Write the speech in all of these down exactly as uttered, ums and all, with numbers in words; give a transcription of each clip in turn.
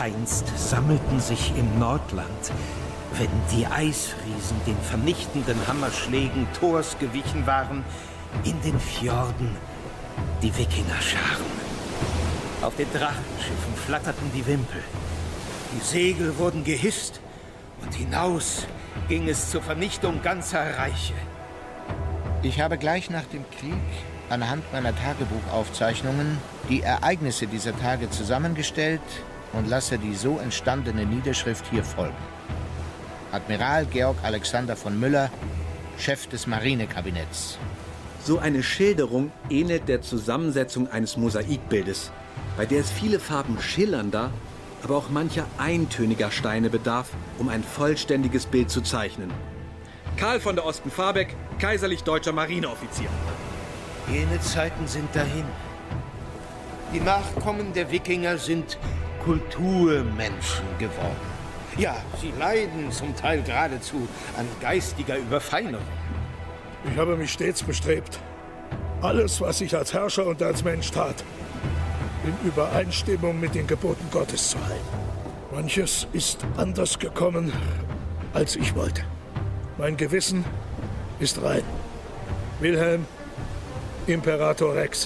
Einst sammelten sich im Nordland, wenn die Eisriesen den vernichtenden Hammerschlägen Thors gewichen waren, in den Fjorden die Wikingerscharen. Auf den Drachenschiffen flatterten die Wimpel. Die Segel wurden gehisst und hinaus ging es zur Vernichtung ganzer Reiche. Ich habe gleich nach dem Krieg anhand meiner Tagebuchaufzeichnungen die Ereignisse dieser Tage zusammengestellt und lasse die so entstandene Niederschrift hier folgen. Admiral Georg Alexander von Müller, Chef des Marinekabinetts. So eine Schilderung ähnelt der Zusammensetzung eines Mosaikbildes, bei der es viele Farben schillernder, aber auch mancher eintöniger Steine bedarf, um ein vollständiges Bild zu zeichnen. Karl von der Osten-Farbeck, kaiserlich-deutscher Marineoffizier. Jene Zeiten sind dahin. Die Nachkommen der Wikinger sind Kulturmenschen geworden. Ja, sie leiden zum Teil geradezu an geistiger Überfeinerung. Ich habe mich stets bestrebt, alles, was ich als Herrscher und als Mensch tat, in Übereinstimmung mit den Geboten Gottes zu halten. Manches ist anders gekommen, als ich wollte. Mein Gewissen ist rein. Wilhelm, Imperator Rex.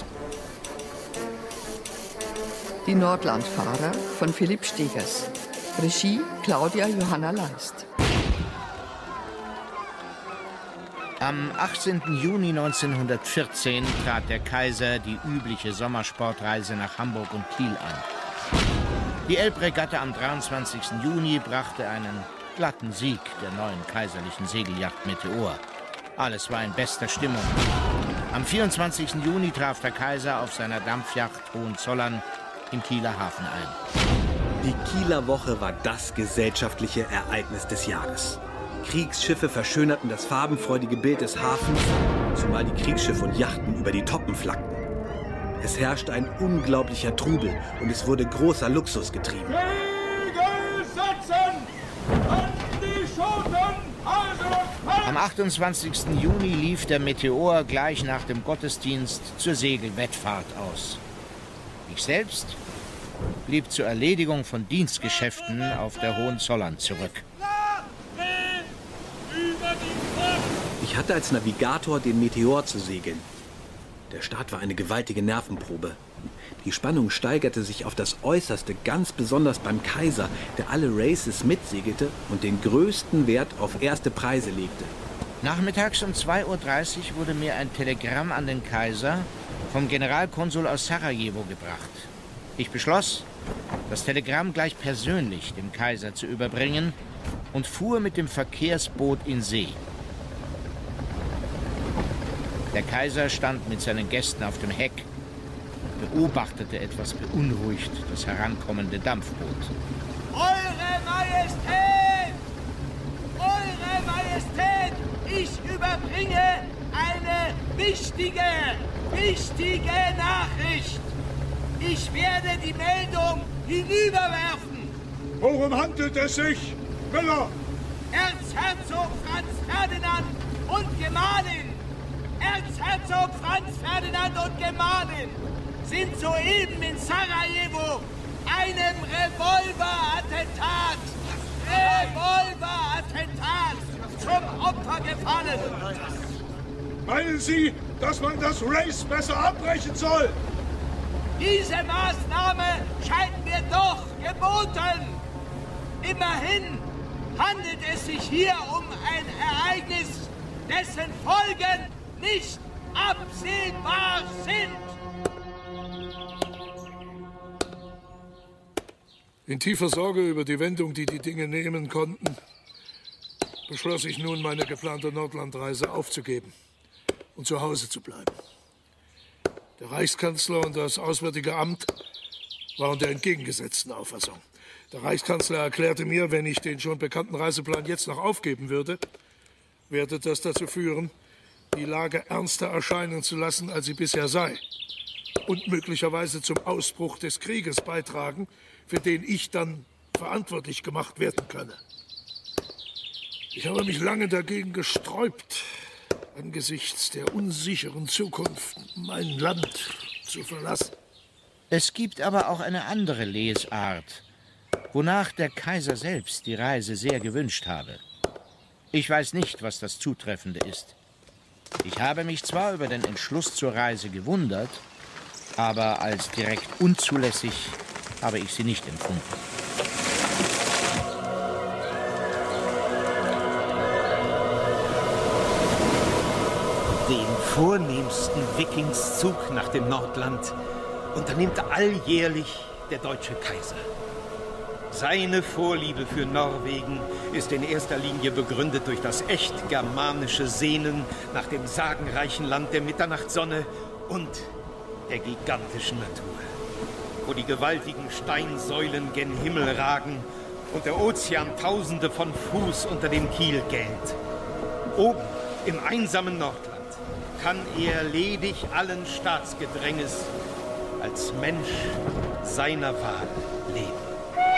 Die Nordlandfahrer von Philipp Stegers. Regie Claudia Johanna Leist. Am achtzehnten Juni neunzehnhundertvierzehn trat der Kaiser die übliche Sommersportreise nach Hamburg und Kiel an. Die Elbregatta am dreiundzwanzigsten Juni brachte einen glatten Sieg der neuen kaiserlichen Segelyacht Meteor. Alles war in bester Stimmung. Am vierundzwanzigsten Juni traf der Kaiser auf seiner Dampfjacht Hohenzollern im Kieler Hafen ein. Die Kieler Woche war das gesellschaftliche Ereignis des Jahres. Kriegsschiffe verschönerten das farbenfreudige Bild des Hafens, zumal die Kriegsschiffe und Yachten über die Toppen flackten. Es herrschte ein unglaublicher Trubel und es wurde großer Luxus getrieben. Segel setzen! An die Schoten! Also Am achtundzwanzigsten Juni lief der Meteor gleich nach dem Gottesdienst zur Segelwettfahrt aus. Ich selbst blieb zur Erledigung von Dienstgeschäften auf der Hohenzollern zurück. Ich hatte als Navigator den Meteor zu segeln. Der Start war eine gewaltige Nervenprobe. Die Spannung steigerte sich auf das Äußerste, ganz besonders beim Kaiser, der alle Races mitsegelte und den größten Wert auf erste Preise legte. Nachmittags um zwei Uhr dreißig wurde mir ein Telegramm an den Kaiser vom Generalkonsul aus Sarajevo gebracht. Ich beschloss, das Telegramm gleich persönlich dem Kaiser zu überbringen und fuhr mit dem Verkehrsboot in See. Der Kaiser stand mit seinen Gästen auf dem Heck, beobachtete etwas beunruhigt das herankommende Dampfboot. Eure Majestät! Eure Majestät! Ich überbringe eine wichtige, wichtige Nachricht. Ich werde die Meldung hinüberwerfen. Worum handelt es sich, Müller? Erzherzog Franz Ferdinand und Gemahlin! Erzherzog Franz Ferdinand und Gemahlin sind soeben in Sarajevo einem Revolverattentat, Revolverattentat zum Opfer gefallen. Meinen Sie, dass man das Race besser abbrechen soll? Diese Maßnahme scheint mir doch geboten. Immerhin handelt es sich hier um ein Ereignis, dessen Folgen nicht absehbar sind. In tiefer Sorge über die Wendung, die die Dinge nehmen konnten, beschloss ich nun, meine geplante Nordlandreise aufzugeben und zu Hause zu bleiben. Der Reichskanzler und das Auswärtige Amt waren der entgegengesetzten Auffassung. Der Reichskanzler erklärte mir, wenn ich den schon bekannten Reiseplan jetzt noch aufgeben würde, werde das dazu führen, die Lage ernster erscheinen zu lassen, als sie bisher sei, und möglicherweise zum Ausbruch des Krieges beitragen, für den ich dann verantwortlich gemacht werden könne. Ich habe mich lange dagegen gesträubt, angesichts der unsicheren Zukunft mein Land zu verlassen. Es gibt aber auch eine andere Lesart. wonach der Kaiser selbst die Reise sehr gewünscht habe. Ich weiß nicht, was das Zutreffende ist. Ich habe mich zwar über den Entschluss zur Reise gewundert, aber als direkt unzulässig habe ich sie nicht empfunden. Den vornehmsten Wikingszug nach dem Nordland unternimmt alljährlich der deutsche Kaiser. Seine Vorliebe für Norwegen ist in erster Linie begründet durch das echt germanische Sehnen nach dem sagenreichen Land der Mitternachtssonne und der gigantischen Natur, wo die gewaltigen Steinsäulen gen Himmel ragen und der Ozean tausende von Fuß unter dem Kiel gähnt. Oben im einsamen Nordland kann er ledig allen Staatsgedränges als Mensch seiner Wahl leben.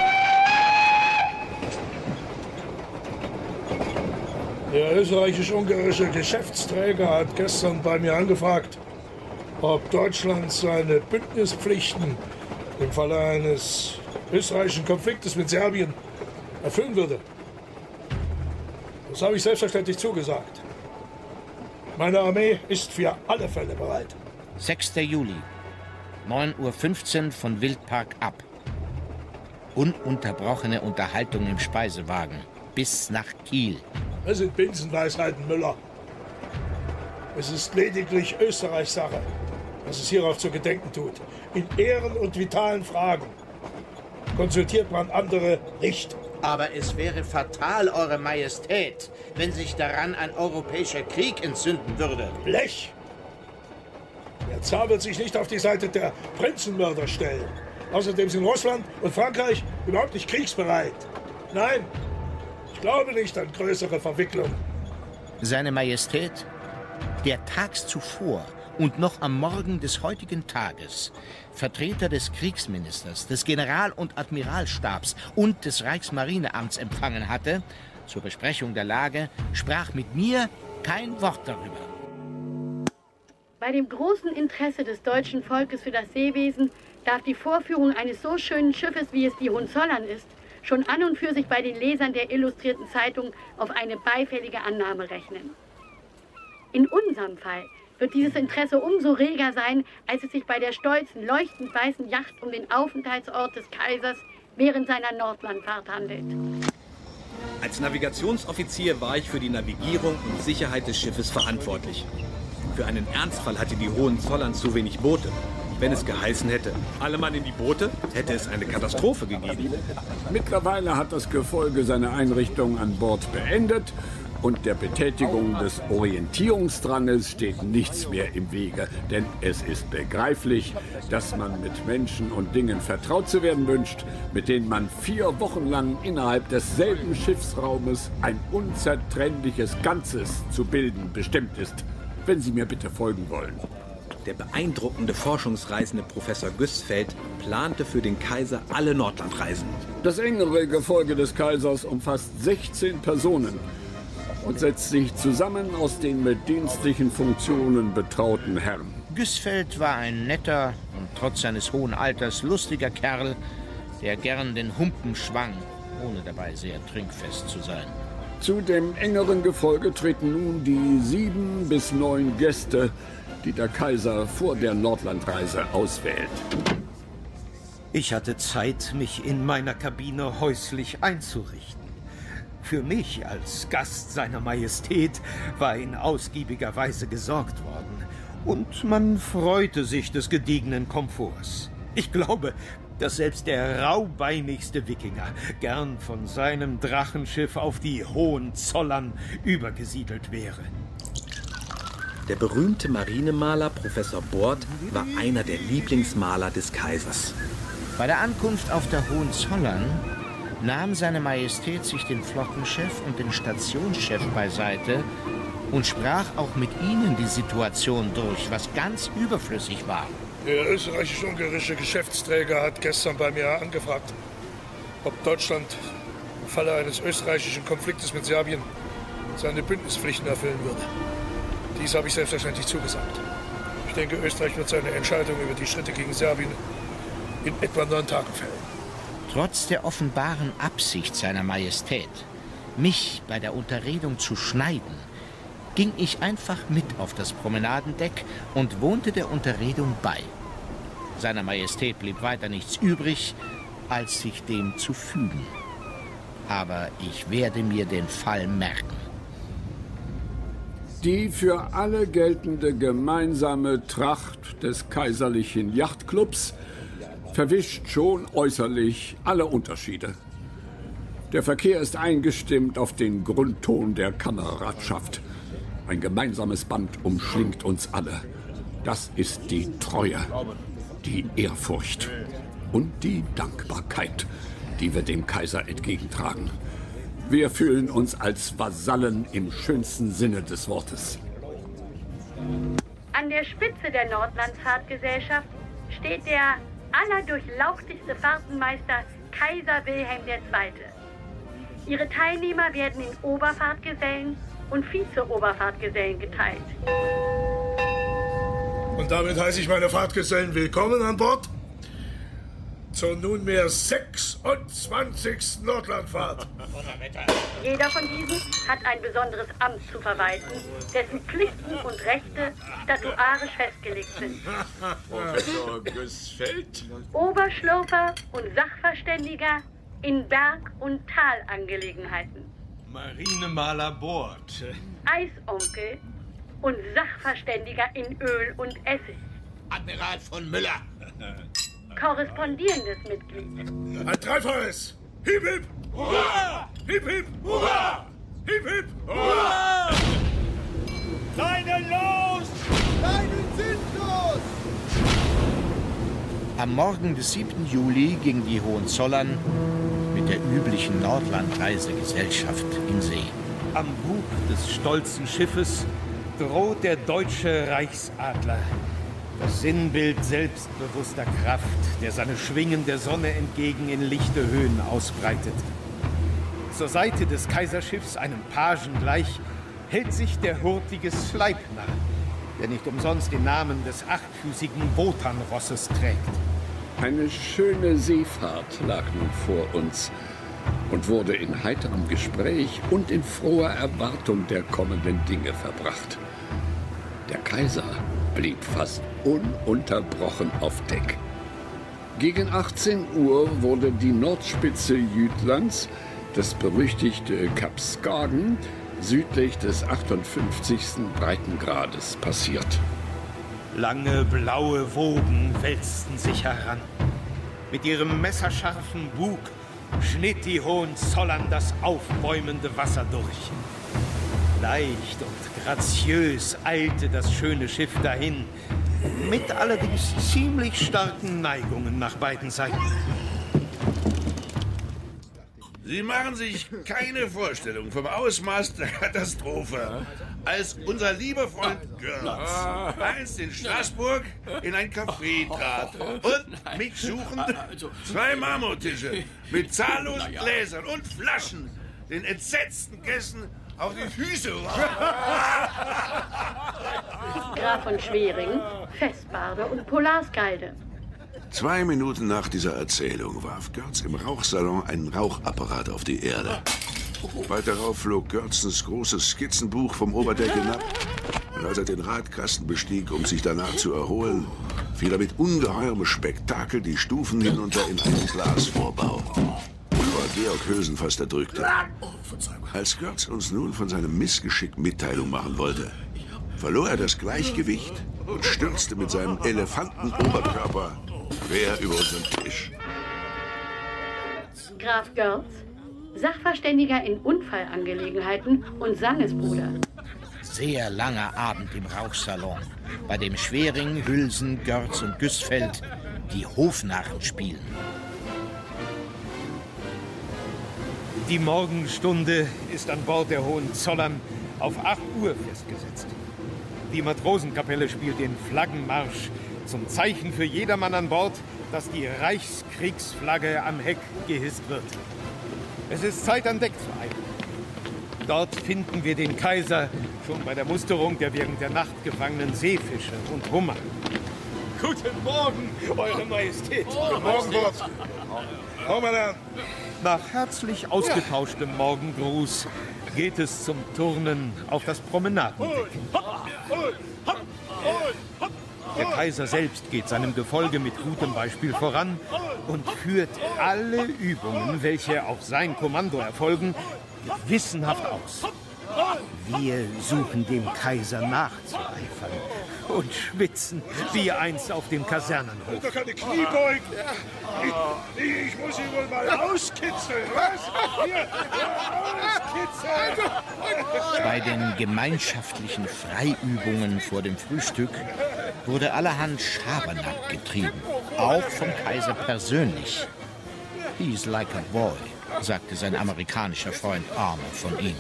Der österreichisch-ungarische Geschäftsträger hat gestern bei mir angefragt, ob Deutschland seine Bündnispflichten im Falle eines österreichischen Konfliktes mit Serbien erfüllen würde. Das habe ich selbstverständlich zugesagt. Meine Armee ist für alle Fälle bereit. sechster Juli, neun Uhr fünfzehn von Wildpark ab. Ununterbrochene Unterhaltung im Speisewagen bis nach Kiel. Das sind Binsenweisheiten, Müller. Es ist lediglich Österreichs Sache, was es hierauf zu gedenken tut. In Ehren- und vitalen Fragen konsultiert man andere nicht. Aber es wäre fatal, Eure Majestät, wenn sich daran ein europäischer Krieg entzünden würde. Blech! Der Zar wird sich nicht auf die Seite der Prinzenmörder stellen. Außerdem sind Russland und Frankreich überhaupt nicht kriegsbereit. Nein, ich glaube nicht an größere Verwicklungen. Seine Majestät, der tags zuvor und noch am Morgen des heutigen Tages Vertreter des Kriegsministers, des General- und Admiralstabs und des Reichsmarineamts empfangen hatte, zur Besprechung der Lage, sprach mit mir kein Wort darüber. Bei dem großen Interesse des deutschen Volkes für das Seewesen darf die Vorführung eines so schönen Schiffes, wie es die Hohenzollern ist, schon an und für sich bei den Lesern der Illustrierten Zeitung auf eine beifällige Annahme rechnen. In unserem Fall wird dieses Interesse umso reger sein, als es sich bei der stolzen, leuchtend weißen Yacht um den Aufenthaltsort des Kaisers während seiner Nordlandfahrt handelt. Als Navigationsoffizier war ich für die Navigierung und Sicherheit des Schiffes verantwortlich. Für einen Ernstfall hatte die Hohenzollern zu wenig Boote. Wenn es geheißen hätte, alle Mann in die Boote, hätte es eine Katastrophe gegeben. Mittlerweile hat das Gefolge seine Einrichtung an Bord beendet und der Betätigung des Orientierungsdranges steht nichts mehr im Wege. Denn es ist begreiflich, dass man mit Menschen und Dingen vertraut zu werden wünscht, mit denen man vier Wochen lang innerhalb desselben Schiffsraumes ein unzertrennliches Ganzes zu bilden bestimmt ist. Wenn Sie mir bitte folgen wollen. Der beeindruckende Forschungsreisende Professor Güssfeld plante für den Kaiser alle Nordlandreisen. Das engere Gefolge des Kaisers umfasst sechzehn Personen und setzt sich zusammen aus den mit dienstlichen Funktionen betrauten Herren. Güssfeld war ein netter und trotz seines hohen Alters lustiger Kerl, der gern den Humpen schwang, ohne dabei sehr trinkfest zu sein. Zu dem engeren Gefolge treten nun die sieben bis neun Gäste, die der Kaiser vor der Nordlandreise auswählt. Ich hatte Zeit, mich in meiner Kabine häuslich einzurichten. Für mich als Gast seiner Majestät war in ausgiebiger Weise gesorgt worden. Und man freute sich des gediegenen Komforts. Ich glaube, dass selbst der raubeinigste Wikinger gern von seinem Drachenschiff auf die Hohenzollern übergesiedelt wäre. Der berühmte Marinemaler Professor Bort war einer der Lieblingsmaler des Kaisers. Bei der Ankunft auf der Hohenzollern nahm seine Majestät sich den Flottenchef und den Stationschef beiseite und sprach auch mit ihnen die Situation durch, was ganz überflüssig war. Der österreichisch-ungarische Geschäftsträger hat gestern bei mir angefragt, ob Deutschland im Falle eines österreichischen Konfliktes mit Serbien seine Bündnispflichten erfüllen würde. Dies habe ich selbstverständlich zugesagt. Ich denke, Österreich wird seine Entscheidung über die Schritte gegen Serbien in etwa neun Tagen fällen. Trotz der offenbaren Absicht seiner Majestät, mich bei der Unterredung zu schneiden, ging ich einfach mit auf das Promenadendeck und wohnte der Unterredung bei. Seiner Majestät blieb weiter nichts übrig, als sich dem zu fügen. Aber ich werde mir den Fall merken. Die für alle geltende gemeinsame Tracht des Kaiserlichen Yachtclubs verwischt schon äußerlich alle Unterschiede. Der Verkehr ist eingestimmt auf den Grundton der Kameradschaft. Ein gemeinsames Band umschlingt uns alle. Das ist die Treue, die Ehrfurcht und die Dankbarkeit, die wir dem Kaiser entgegentragen. Wir fühlen uns als Vasallen im schönsten Sinne des Wortes. An der Spitze der Nordlandfahrtgesellschaft steht der allerdurchlauchtigste Fahrtenmeister Kaiser Wilhelm der Zweite. Ihre Teilnehmer werden in Oberfahrtgesellen und Vize-Oberfahrtgesellen geteilt. Und damit heiße ich meine Fahrtgesellen willkommen an Bord zur nunmehr sechsundzwanzigsten Nordlandfahrt. Jeder von diesen hat ein besonderes Amt zu verwalten, dessen Pflichten und Rechte statuarisch festgelegt sind. Professor Güssfeld? Oberschlurfer und Sachverständiger in Berg- und Talangelegenheiten. Marinemaler Bord. Eisonkel und Sachverständiger in Öl und Essig. Admiral von Müller. Korrespondierendes Mitglied. Ein Dreifaches! Hip, hip! Hurra! Hip, hip! Hurra! Hip, hip! Hurra! Leine los! Leinen sind los! Am Morgen des siebten Juli ging die Hohenzollern mit der üblichen Nordlandreisegesellschaft in See. Am Bug des stolzen Schiffes droht der deutsche Reichsadler. Das Sinnbild selbstbewusster Kraft, der seine Schwingen der Sonne entgegen in lichte Höhen ausbreitet. Zur Seite des Kaiserschiffs, einem Pagen gleich, hält sich der hurtige Sleipner, der nicht umsonst den Namen des achtfüßigen Wotanrosses trägt. Eine schöne Seefahrt lag nun vor uns und wurde in heiterem Gespräch und in froher Erwartung der kommenden Dinge verbracht. Der Kaiser blieb fast ununterbrochen auf Deck. Gegen achtzehn Uhr wurde die Nordspitze Jütlands, das berüchtigte Kap Skagen, südlich des achtundfünfzigsten Breitengrades passiert. Lange blaue Wogen wälzten sich heran. Mit ihrem messerscharfen Bug schnitt die Hohenzollern das aufbäumende Wasser durch. Leicht und graziös eilte das schöne Schiff dahin, mit allerdings ziemlich starken Neigungen nach beiden Seiten. Sie machen sich keine Vorstellung vom Ausmaß der Katastrophe, als unser lieber Freund Görz einst in Straßburg in ein Café trat und mich suchend zwei Marmortische mit zahllosen Gläsern und Flaschen den entsetzten Gästen auf die Füße warf. Graf von Schwering, Festbarde und Polarskalde. Zwei Minuten nach dieser Erzählung warf Görz im Rauchsalon einen Rauchapparat auf die Erde. Bald darauf flog Görzens großes Skizzenbuch vom Oberdeck hinab. Und als er den Radkasten bestieg, um sich danach zu erholen, fiel er mit ungeheurem Spektakel die Stufen hinunter in einen Glasvorbau. War Georg Hösen fast erdrückte. Als Görz uns nun von seinem Missgeschick Mitteilung machen wollte, verlor er das Gleichgewicht und stürzte mit seinem Elefantenoberkörper quer über unseren Tisch. Graf Görz, Sachverständiger in Unfallangelegenheiten und Sangesbruder. Sehr langer Abend im Rauchsalon, bei dem Schwering, Hülsen, Görz und Güssfeld die Hofnarren spielen. Die Morgenstunde ist an Bord der Hohenzollern auf acht Uhr festgesetzt. Die Matrosenkapelle spielt den Flaggenmarsch zum Zeichen für jedermann an Bord, dass die Reichskriegsflagge am Heck gehisst wird. Es ist Zeit, an Deck zu eilen. Dort finden wir den Kaiser schon bei der Musterung der während der Nacht gefangenen Seefische und Hummer. Guten Morgen, Eure Majestät. Oh, Guten Morgen, Bord. Komm mal an. Nach herzlich ausgetauschtem Morgengruß geht es zum Turnen auf das Promenadendeck. Der Kaiser selbst geht seinem Gefolge mit gutem Beispiel voran und führt alle Übungen, welche auf sein Kommando erfolgen, gewissenhaft aus. Wir suchen dem Kaiser nachzueifern und schwitzen wie einst auf dem Kasernenhof. Doch keine Kniebeugen. Ich, ich muss ihn wohl mal auskitzeln, was? Hier, auskitzeln. Bei den gemeinschaftlichen Freiübungen vor dem Frühstück wurde allerhand Schabernack getrieben, auch vom Kaiser persönlich. He's like a boy, sagte sein amerikanischer Freund Armer von ihm.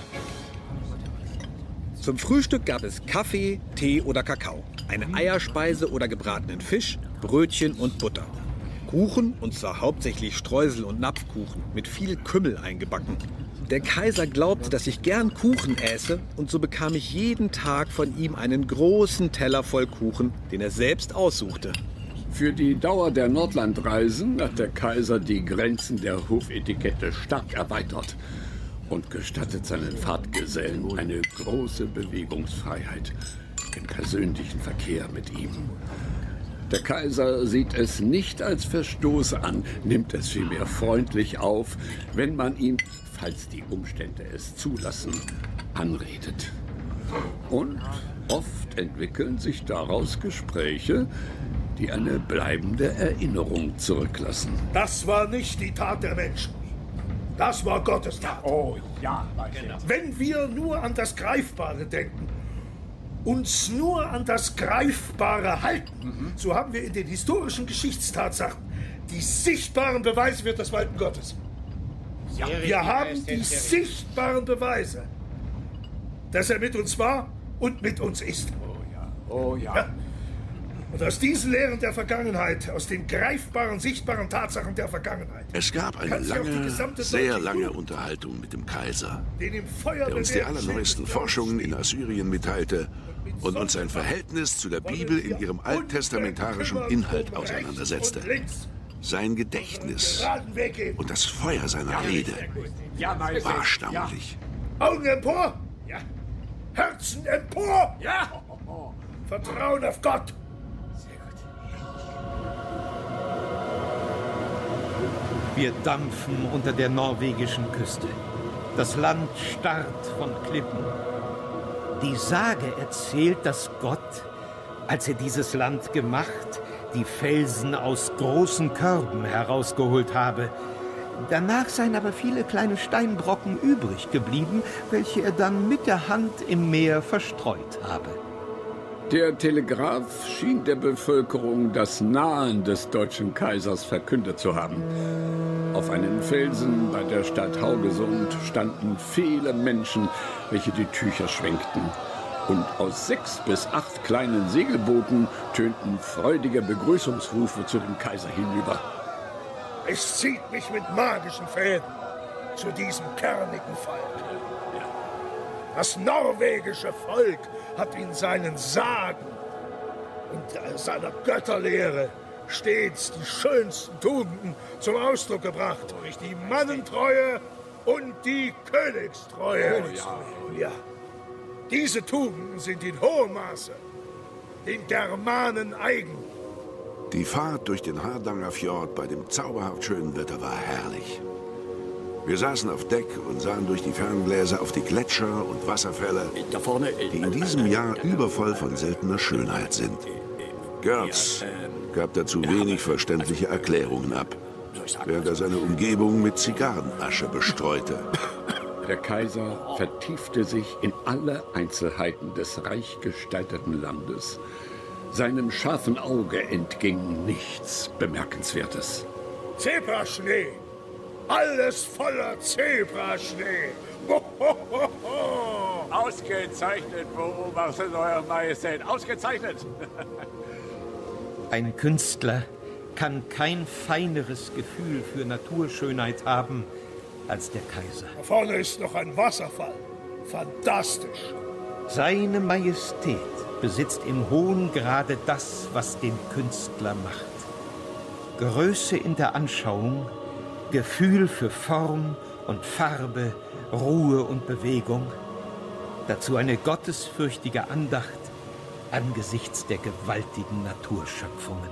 Zum Frühstück gab es Kaffee, Tee oder Kakao, eine Eierspeise oder gebratenen Fisch, Brötchen und Butter. Kuchen, und zwar hauptsächlich Streusel- und Napfkuchen, mit viel Kümmel eingebacken. Der Kaiser glaubte, dass ich gern Kuchen äße, und so bekam ich jeden Tag von ihm einen großen Teller voll Kuchen, den er selbst aussuchte. Für die Dauer der Nordlandreisen hat der Kaiser die Grenzen der Hofetikette stark erweitert und gestattet seinen Fahrtgesellen eine große Bewegungsfreiheit im persönlichen Verkehr mit ihm. Der Kaiser sieht es nicht als Verstoß an, nimmt es vielmehr freundlich auf, wenn man ihn, falls die Umstände es zulassen, anredet. Und oft entwickeln sich daraus Gespräche, die eine bleibende Erinnerung zurücklassen. Das war nicht die Tat der Menschen. Das war Gottes Tat. Oh ja, genau. Wenn wir nur an das Greifbare denken, uns nur an das Greifbare halten, mhm. so haben wir in den historischen Geschichtstatsachen die sichtbaren Beweise für das Walten Gottes. Ja, wir haben die sichtbaren Beweise, dass er mit uns war und mit uns ist. Oh ja, oh ja. ja. Und aus diesen Lehren der Vergangenheit, aus den greifbaren, sichtbaren Tatsachen der Vergangenheit. Es gab eine lange, sehr lange Unterhaltung mit dem Kaiser, der uns die allerneuesten Forschungen in Assyrien mitteilte und uns sein Verhältnis zu der Bibel in ihrem alttestamentarischen Inhalt auseinandersetzte. Sein Gedächtnis und das Feuer seiner Rede war erstaunlich. Augen empor! Herzen empor! Vertrauen auf Gott! Wir dampfen unter der norwegischen Küste. Das Land starrt von Klippen. Die Sage erzählt, dass Gott, als er dieses Land gemacht, die Felsen aus großen Körben herausgeholt habe. Danach seien aber viele kleine Steinbrocken übrig geblieben, welche er dann mit der Hand im Meer verstreut habe. Der Telegraph schien der Bevölkerung das Nahen des deutschen Kaisers verkündet zu haben. Auf einem Felsen bei der Stadt Haugesund standen viele Menschen, welche die Tücher schwenkten. Und aus sechs bis acht kleinen Segelbooten tönten freudige Begrüßungsrufe zu dem Kaiser hinüber. Es zieht mich mit magischen Fäden zu diesem kernigen Volk. Das norwegische Volk hat in seinen Sagen und seiner Götterlehre stets die schönsten Tugenden zum Ausdruck gebracht. Die Mannentreue und die Königstreue. Oh, ja. Ja. Diese Tugenden sind in hohem Maße den Germanen eigen. Die Fahrt durch den Hardanger Fjord bei dem zauberhaft schönen Wetter war herrlich. Wir saßen auf Deck und sahen durch die Ferngläser auf die Gletscher und Wasserfälle, die in diesem Jahr übervoll von seltener Schönheit sind. Görtz gab dazu wenig verständliche Erklärungen ab, während er seine Umgebung mit Zigarrenasche bestreute. Der Kaiser vertiefte sich in alle Einzelheiten des reich gestalteten Landes. Seinem scharfen Auge entging nichts Bemerkenswertes. Zebraschnee! Alles voller Zebraschnee! Ho, ho, ho, ho. Ausgezeichnet, beobachtet, Euer Majestät. Ausgezeichnet! Ein Künstler kann kein feineres Gefühl für Naturschönheit haben als der Kaiser. Da vorne ist noch ein Wasserfall. Fantastisch. Seine Majestät besitzt im hohen Grade das, was den Künstler macht. Größe in der Anschauung, Gefühl für Form und Farbe, Ruhe und Bewegung, dazu eine gottesfürchtige Andacht angesichts der gewaltigen Naturschöpfungen.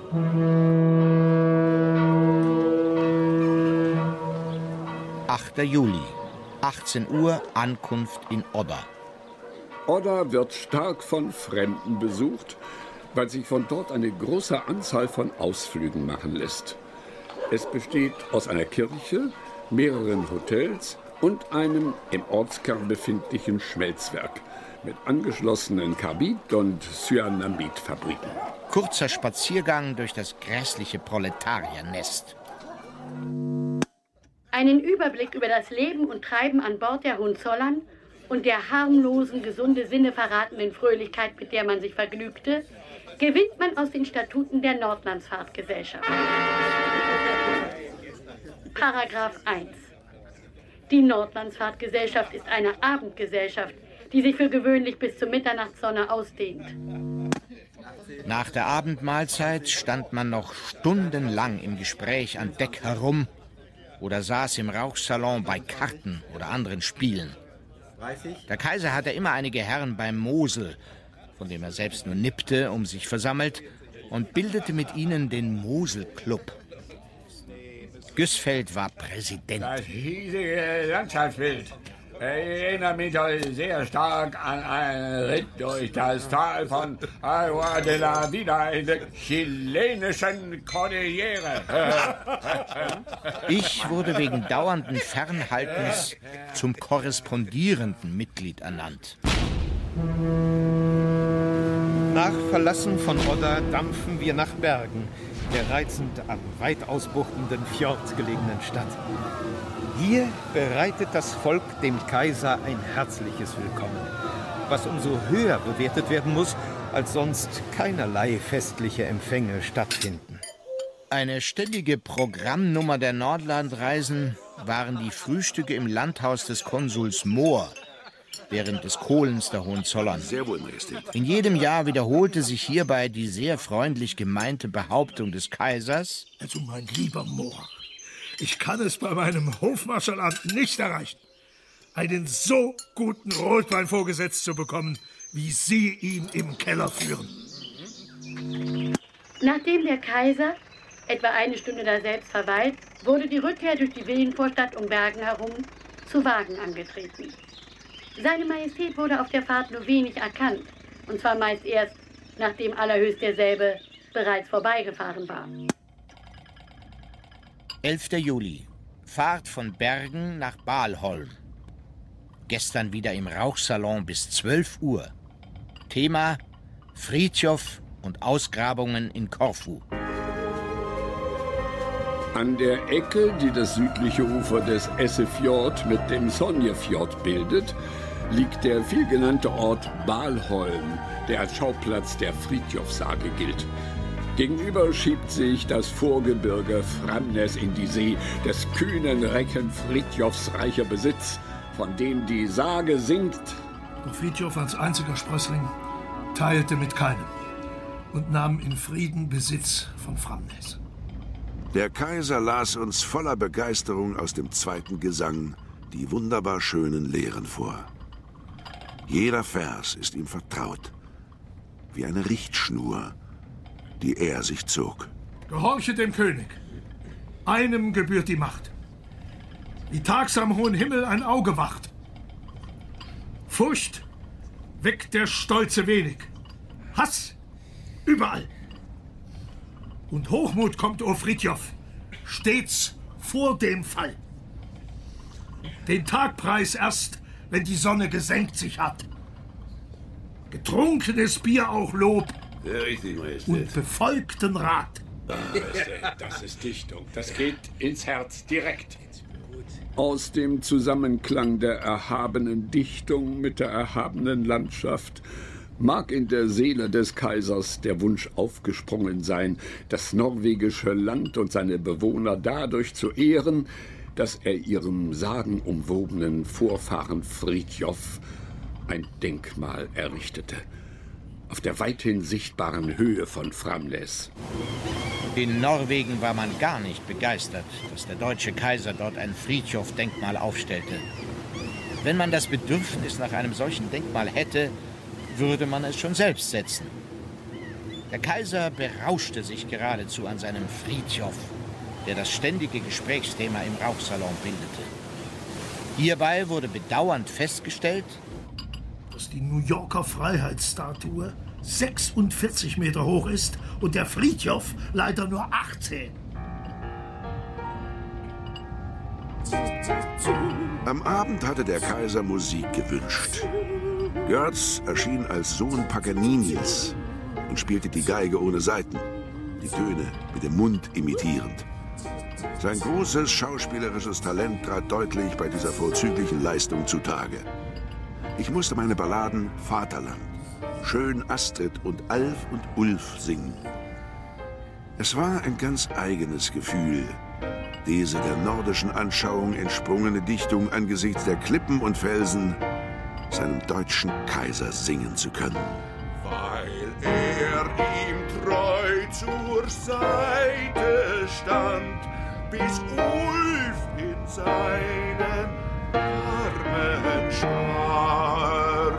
achter Juli, achtzehn Uhr, Ankunft in Odda. Odda wird stark von Fremden besucht, weil sich von dort eine große Anzahl von Ausflügen machen lässt. Es besteht aus einer Kirche, mehreren Hotels und einem im Ortskern befindlichen Schmelzwerk mit angeschlossenen Karbid- und Cyanamidfabriken. Kurzer Spaziergang durch das grässliche Proletariernest. Einen Überblick über das Leben und Treiben an Bord der Hohenzollern und der harmlosen, gesunde Sinne verratenden Fröhlichkeit, mit der man sich vergnügte, gewinnt man aus den Statuten der Nordlandsfahrtgesellschaft. Paragraph eins. Die Nordlandsfahrtgesellschaft ist eine Abendgesellschaft, die sich für gewöhnlich bis zur Mitternachtssonne ausdehnt. Nach der Abendmahlzeit stand man noch stundenlang im Gespräch an Deck herum oder saß im Rauchsalon bei Karten oder anderen Spielen. Der Kaiser hatte immer einige Herren beim Mosel, von dem er selbst nur nippte, um sich versammelt und bildete mit ihnen den Mosel-Club. Güssfeld war Präsident. Das hiesige Landschaftsbild erinnert mich sehr stark an einen Ritt durch das Tal von Agua de la Vida in der chilenischen Cordillere. Ich wurde wegen dauernden Fernhaltens zum korrespondierenden Mitglied ernannt. Nach Verlassen von Odda dampfen wir nach Bergen, der reizend am weit ausbuchtenden Fjord gelegenen Stadt. Hier bereitet das Volk dem Kaiser ein herzliches Willkommen, was umso höher bewertet werden muss, als sonst keinerlei festliche Empfänge stattfinden. Eine ständige Programmnummer der Nordlandreisen waren die Frühstücke im Landhaus des Konsuls Mohr während des Kohlens der Hohenzollern. Sehr wohl, Majestät. In jedem Jahr wiederholte sich hierbei die sehr freundlich gemeinte Behauptung des Kaisers: Also, mein lieber Mohr, ich kann es bei meinem Hofmarschalamt nicht erreichen, einen so guten Rotwein vorgesetzt zu bekommen, wie Sie ihn im Keller führen. Nachdem der Kaiser etwa eine Stunde daselbst verweilt, wurde die Rückkehr durch die Villenvorstadt um Bergen herum zu Wagen angetreten. Seine Majestät wurde auf der Fahrt nur wenig erkannt, und zwar meist erst, nachdem allerhöchst derselbe bereits vorbeigefahren war. elfter Juli. Fahrt von Bergen nach Balholm. Gestern wieder im Rauchsalon bis zwölf Uhr. Thema: Frithjof und Ausgrabungen in Korfu. An der Ecke, die das südliche Ufer des Essefjord mit dem Sonjefjord bildet, liegt der vielgenannte Ort Balholm, der als Schauplatz der Frithjof-Sage gilt. Gegenüber schiebt sich das Vorgebirge Framnes in die See, des kühnen Recken Frithjofs reicher Besitz, von dem die Sage singt: Doch Frithjof als einziger Sprössling teilte mit keinem und nahm in Frieden Besitz von Framnes. Der Kaiser las uns voller Begeisterung aus dem zweiten Gesang die wunderbar schönen Lehren vor. Jeder Vers ist ihm vertraut, wie eine Richtschnur, die er sich zog. Gehorche dem König. Einem gebührt die Macht. Wie tags am hohen Himmel ein Auge wacht. Furcht weckt der Stolze wenig. Hass überall. Und Hochmut kommt, o Frithjof, stets vor dem Fall. Den Tagpreis erst, wenn die Sonne gesenkt sich hat. Getrunkenes Bier auch Lob. Ja, richtig, Majestät. Und befolgten Rat. Das ist Dichtung. Das geht ins Herz direkt. Aus dem Zusammenklang der erhabenen Dichtung mit der erhabenen Landschaft mag in der Seele des Kaisers der Wunsch aufgesprungen sein, das norwegische Land und seine Bewohner dadurch zu ehren, dass er ihrem sagenumwobenen Vorfahren Frithjof ein Denkmal errichtete. auf der weithin sichtbaren Höhe von Framnes. In Norwegen war man gar nicht begeistert, dass der deutsche Kaiser dort ein Fridtjof-Denkmal aufstellte. Wenn man das Bedürfnis nach einem solchen Denkmal hätte, würde man es schon selbst setzen. Der Kaiser berauschte sich geradezu an seinem Fridtjof, der das ständige Gesprächsthema im Rauchsalon bildete. Hierbei wurde bedauernd festgestellt, dass die New Yorker Freiheitsstatue sechsundvierzig Meter hoch ist und der Fridtjof leider nur achtzehn. Am Abend hatte der Kaiser Musik gewünscht. Görtz erschien als Sohn Paganinis und spielte die Geige ohne Saiten, die Töne mit dem Mund imitierend. Sein großes schauspielerisches Talent trat deutlich bei dieser vorzüglichen Leistung zutage. Ich musste meine Balladen Vaterland, Schön Astrid und Alf und Ulf singen. Es war ein ganz eigenes Gefühl, diese der nordischen Anschauung entsprungene Dichtung angesichts der Klippen und Felsen seinem deutschen Kaiser singen zu können. Weil er ihm treu zur Seite stand, bis Ulf in seinen Armen starb.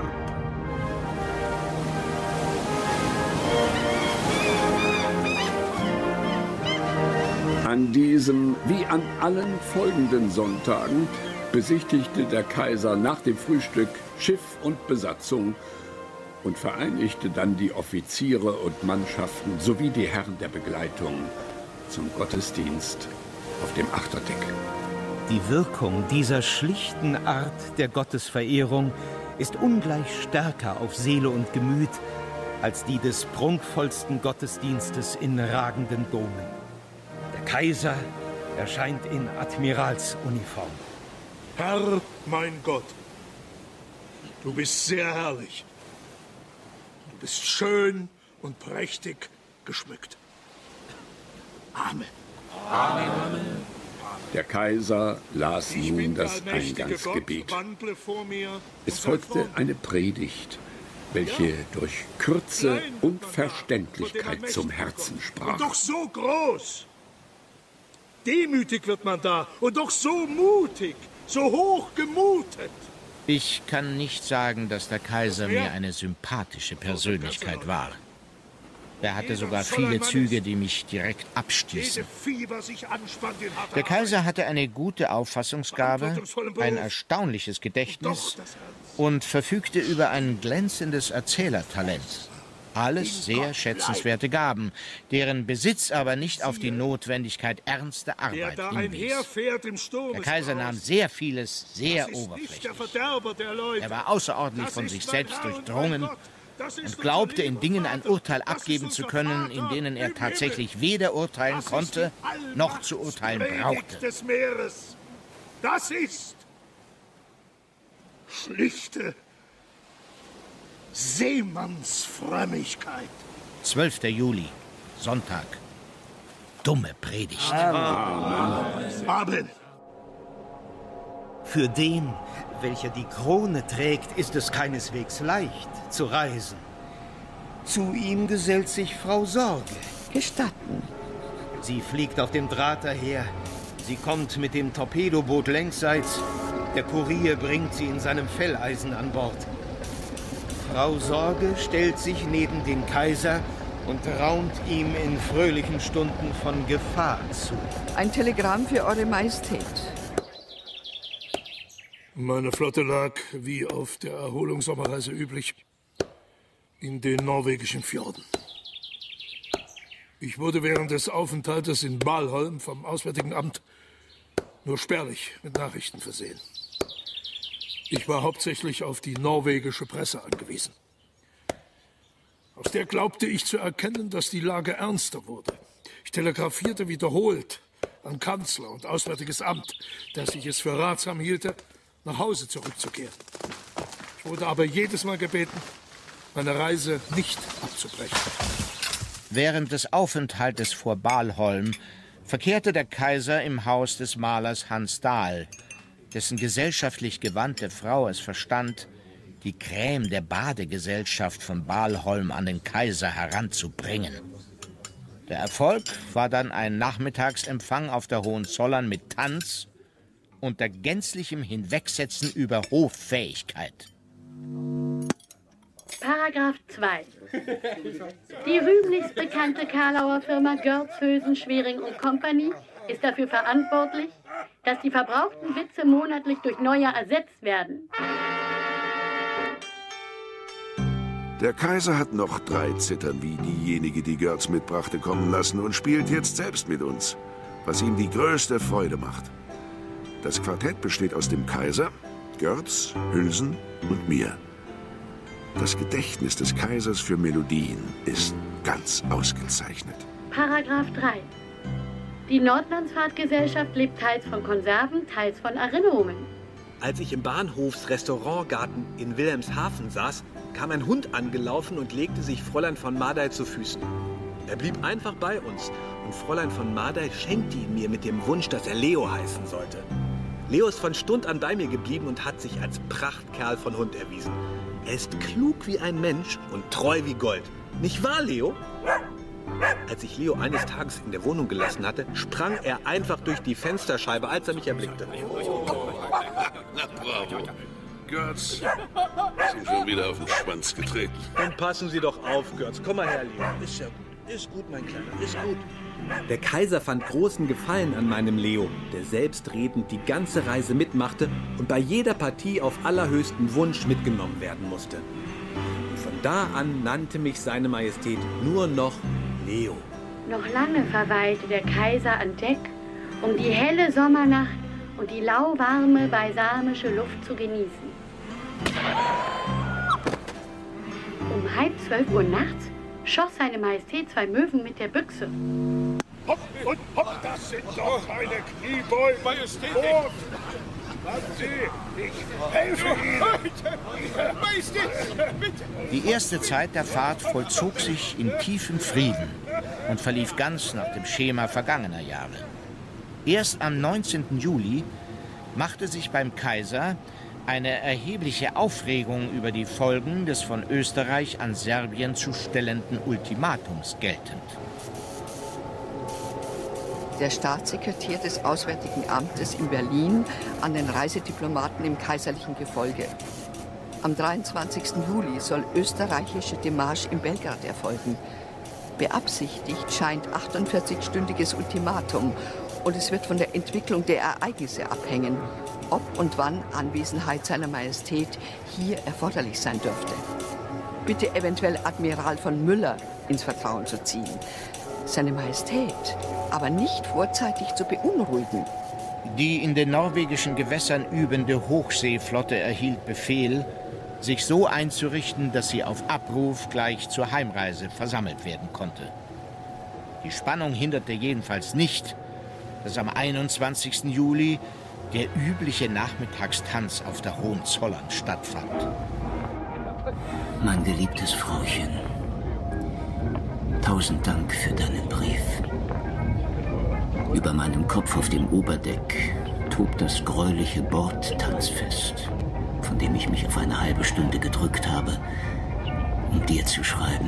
An diesem wie an allen folgenden Sonntagen besichtigte der Kaiser nach dem Frühstück Schiff und Besatzung und vereinigte dann die Offiziere und Mannschaften sowie die Herren der Begleitung zum Gottesdienst auf dem Achterdeck. Die Wirkung dieser schlichten Art der Gottesverehrung ist ungleich stärker auf Seele und Gemüt als die des prunkvollsten Gottesdienstes in ragenden Domen. Der Kaiser erscheint in Admiralsuniform. Herr, mein Gott, du bist sehr herrlich. Du bist schön und prächtig geschmückt. Amen. Amen. Der Kaiser las nun das Eingangsgebet. Es folgte eine Predigt, welche durch Kürze und Verständlichkeit zum Herzen sprach. Und doch so groß. Demütig wird man da und doch so mutig, so hoch gemutet. Ich kann nicht sagen, dass der Kaiser mir eine sympathische Persönlichkeit war. Er hatte sogar viele Züge, die mich direkt abstießen. Der Kaiser hatte eine gute Auffassungsgabe, ein erstaunliches Gedächtnis und verfügte über ein glänzendes Erzählertalent. Alles sehr schätzenswerte Gaben, deren Besitz aber nicht auf die Notwendigkeit ernster Arbeit hinwies. Der Kaiser nahm sehr vieles sehr oberflächlich. Er war außerordentlich von sich selbst durchdrungen und glaubte, in Dingen ein Urteil abgeben zu können, in denen er tatsächlich weder urteilen konnte, noch zu urteilen brauchte. Das ist schlichte Seemannsfrömmigkeit. zwölfter Juli, Sonntag. Dumme Predigt. Amen. Amen. Für den, welcher die Krone trägt, ist es keineswegs leicht zu reisen. Zu ihm gesellt sich Frau Sorge. Gestatten. Sie fliegt auf dem Draht daher. Sie kommt mit dem Torpedoboot längsseits. Der Kurier bringt sie in seinem Felleisen an Bord. Frau Sorge stellt sich neben den Kaiser und raunt ihm in fröhlichen Stunden von Gefahr zu. Ein Telegramm für Eure Majestät. Meine Flotte lag, wie auf der Erholungssommerreise üblich, in den norwegischen Fjorden. Ich wurde während des Aufenthaltes in Balholm vom Auswärtigen Amt nur spärlich mit Nachrichten versehen. Ich war hauptsächlich auf die norwegische Presse angewiesen. Aus der glaubte ich zu erkennen, dass die Lage ernster wurde. Ich telegrafierte wiederholt an Kanzler und Auswärtiges Amt, dass ich es für ratsam hielte, nach Hause zurückzukehren. Ich wurde aber jedes Mal gebeten, meine Reise nicht abzubrechen. Während des Aufenthaltes vor Balholm verkehrte der Kaiser im Haus des Malers Hans Dahl, dessen gesellschaftlich gewandte Frau es verstand, die Crème der Badegesellschaft von Balholm an den Kaiser heranzubringen. Der Erfolg war dann ein Nachmittagsempfang auf der Hohenzollern mit Tanz unter gänzlichem Hinwegsetzen über Hoffähigkeit. Paragraph zwei. Die rühmlichst bekannte Karlauer Firma Görz, Hülsen, Schwering und Company ist dafür verantwortlich, dass die verbrauchten Witze monatlich durch neue ersetzt werden. Der Kaiser hat noch drei Zittern wie diejenige, die Görz mitbrachte, kommen lassen und spielt jetzt selbst mit uns, was ihm die größte Freude macht. Das Quartett besteht aus dem Kaiser, Görz, Hülsen und mir. Das Gedächtnis des Kaisers für Melodien ist ganz ausgezeichnet. Paragraph drei. Die Nordlandsfahrtgesellschaft lebt teils von Konserven, teils von Erinnerungen. Als ich im Bahnhofsrestaurantgarten in Wilhelmshaven saß, kam ein Hund angelaufen und legte sich Fräulein von Maday zu Füßen. Er blieb einfach bei uns und Fräulein von Maday schenkte ihn mir mit dem Wunsch, dass er Leo heißen sollte. Leo ist von Stund an bei mir geblieben und hat sich als Prachtkerl von Hund erwiesen. Er ist klug wie ein Mensch und treu wie Gold. Nicht wahr, Leo? Als ich Leo eines Tages in der Wohnung gelassen hatte, sprang er einfach durch die Fensterscheibe, als er mich erblickte. Na bravo. Görz, sind schon wieder auf den Schwanz getreten. Dann passen Sie doch auf, Görz. Komm mal her, Leo. Ist ja gut. Ist gut, mein Kleiner. Ist gut. Der Kaiser fand großen Gefallen an meinem Leo, der selbstredend die ganze Reise mitmachte und bei jeder Partie auf allerhöchsten Wunsch mitgenommen werden musste. Und von da an nannte mich seine Majestät nur noch Leo. Noch lange verweilte der Kaiser an Deck, um die helle Sommernacht und die lauwarme, balsamische Luft zu genießen. Um halb zwölf Uhr nachts schoss seine Majestät zwei Möwen mit der Büchse. Hopp und hopp, das sind doch meine Kniebeugen. Majestät! Warten Sie, ich helfe Ihnen. Majestät, bitte! Die erste Zeit der Fahrt vollzog sich in tiefem Frieden und verlief ganz nach dem Schema vergangener Jahre. Erst am neunzehnten Juli machte sich beim Kaiser eine erhebliche Aufregung über die Folgen des von Österreich an Serbien zu stellenden Ultimatums geltend. Der Staatssekretär des Auswärtigen Amtes in Berlin an den Reisediplomaten im kaiserlichen Gefolge. Am dreiundzwanzigsten Juli soll österreichische Demarche in Belgrad erfolgen. Beabsichtigt scheint achtundvierzigstündiges Ultimatum und es wird von der Entwicklung der Ereignisse abhängen, ob und wann Anwesenheit seiner Majestät hier erforderlich sein dürfte. Bitte eventuell Admiral von Müller ins Vertrauen zu ziehen. Seine Majestät aber nicht vorzeitig zu beunruhigen. Die in den norwegischen Gewässern übende Hochseeflotte erhielt Befehl, sich so einzurichten, dass sie auf Abruf gleich zur Heimreise versammelt werden konnte. Die Spannung hinderte jedenfalls nicht, dass am einundzwanzigsten Juli der übliche Nachmittagstanz auf der Hohenzollern stattfand. Mein geliebtes Frauchen, tausend Dank für deinen Brief. Über meinem Kopf auf dem Oberdeck tobt das greuliche Bordtanzfest, von dem ich mich auf eine halbe Stunde gedrückt habe, um dir zu schreiben.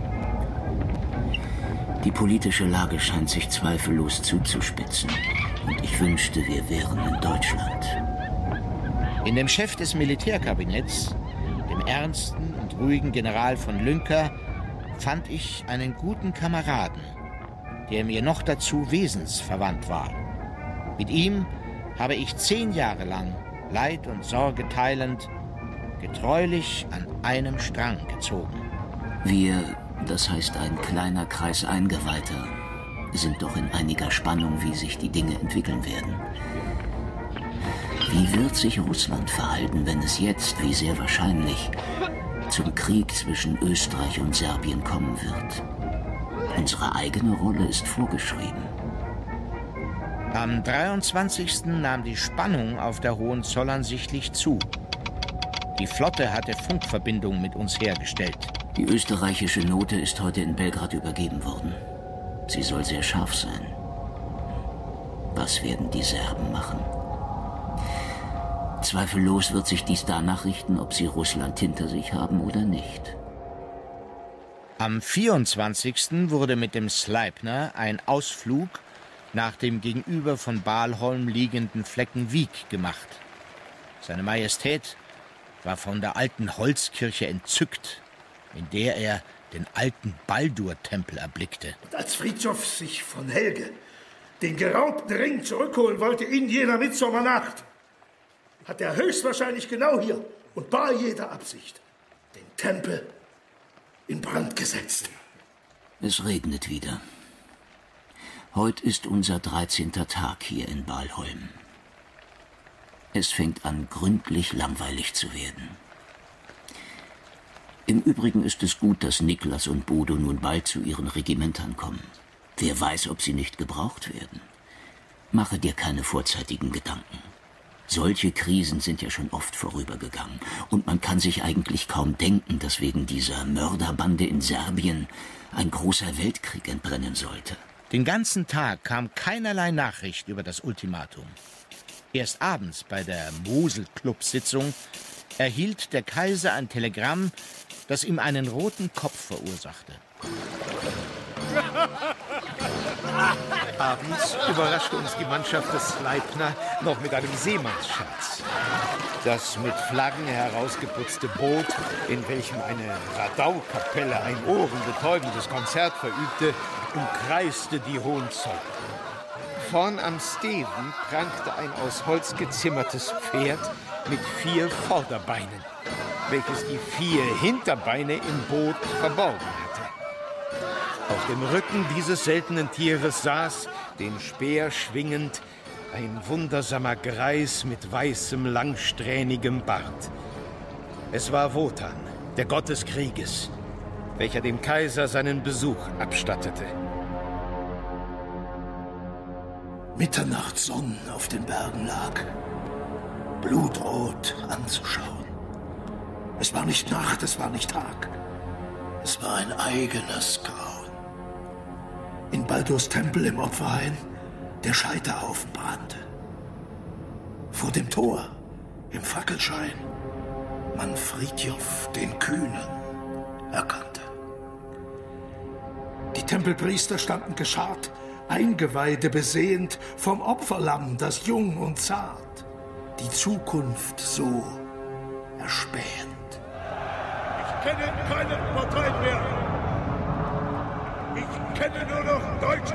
Die politische Lage scheint sich zweifellos zuzuspitzen und ich wünschte, wir wären in Deutschland. In dem Chef des Militärkabinetts, dem ernsten und ruhigen General von Lüncker, fand ich einen guten Kameraden, der mir noch dazu wesensverwandt war. Mit ihm habe ich zehn Jahre lang, Leid und Sorge teilend, getreulich an einem Strang gezogen. Wir, das heißt ein kleiner Kreis Eingeweihter, sind doch in einiger Spannung, wie sich die Dinge entwickeln werden. Wie wird sich Russland verhalten, wenn es jetzt, wie sehr wahrscheinlich, zum Krieg zwischen Österreich und Serbien kommen wird? Unsere eigene Rolle ist vorgeschrieben. Am dreiundzwanzigsten nahm die Spannung auf der Hohenzollern sichtlich zu. Die Flotte hatte Funkverbindung mit uns hergestellt. Die österreichische Note ist heute in Belgrad übergeben worden. Sie soll sehr scharf sein. Was werden die Serben machen? Zweifellos wird sich dies danach richten, ob sie Russland hinter sich haben oder nicht. Am vierundzwanzigsten wurde mit dem Sleipner ein Ausflug nach dem gegenüber von Balholm liegenden Flecken Wiek gemacht. Seine Majestät war von der alten Holzkirche entzückt, in der er den alten Baldur-Tempel erblickte. Und als Frithjof sich von Helge den geraubten Ring zurückholen wollte in jener Mitsommernacht, hat er höchstwahrscheinlich genau hier und bei jeder Absicht den Tempel in Brand gesetzt. Es regnet wieder. Heut ist unser dreizehnter Tag hier in Balholm. Es fängt an, gründlich langweilig zu werden. Im Übrigen ist es gut, dass Niklas und Bodo nun bald zu ihren Regimentern kommen. Wer weiß, ob sie nicht gebraucht werden. Mache dir keine vorzeitigen Gedanken. Solche Krisen sind ja schon oft vorübergegangen. Und man kann sich eigentlich kaum denken, dass wegen dieser Mörderbande in Serbien ein großer Weltkrieg entbrennen sollte. Den ganzen Tag kam keinerlei Nachricht über das Ultimatum. Erst abends bei der Mosel-Club-Sitzung erhielt der Kaiser ein Telegramm, das ihm einen roten Kopf verursachte. Abends überraschte uns die Mannschaft des Sleipner noch mit einem Seemannsschatz. Das mit Flaggen herausgeputzte Boot, in welchem eine Radaukapelle ein ohrenbetäubendes Konzert verübte, umkreiste die Hohenzollern. Vorn am Steven prangte ein aus Holz gezimmertes Pferd mit vier Vorderbeinen, welches die vier Hinterbeine im Boot verborgen hatte. Auf dem Rücken dieses seltenen Tieres saß, den Speer schwingend, ein wundersamer Greis mit weißem, langsträhnigem Bart. Es war Wotan, der Gott des Krieges, welcher dem Kaiser seinen Besuch abstattete. Mitternachtssonnen auf den Bergen lag, blutrot anzuschauen. Es war nicht Nacht, es war nicht Tag. Es war ein eigenes Grauen. In Baldurs Tempel im Opferhain der Scheiterhaufen brannte. Vor dem Tor, im Fackelschein, man Frithjof den Kühnen erkannte. Die Tempelpriester standen geschart, Eingeweide besehend vom Opferlamm, das jung und zart, die Zukunft so erspähend. Ich kenne keinen Parteien mehr. Ich kenne nur noch Deutsche.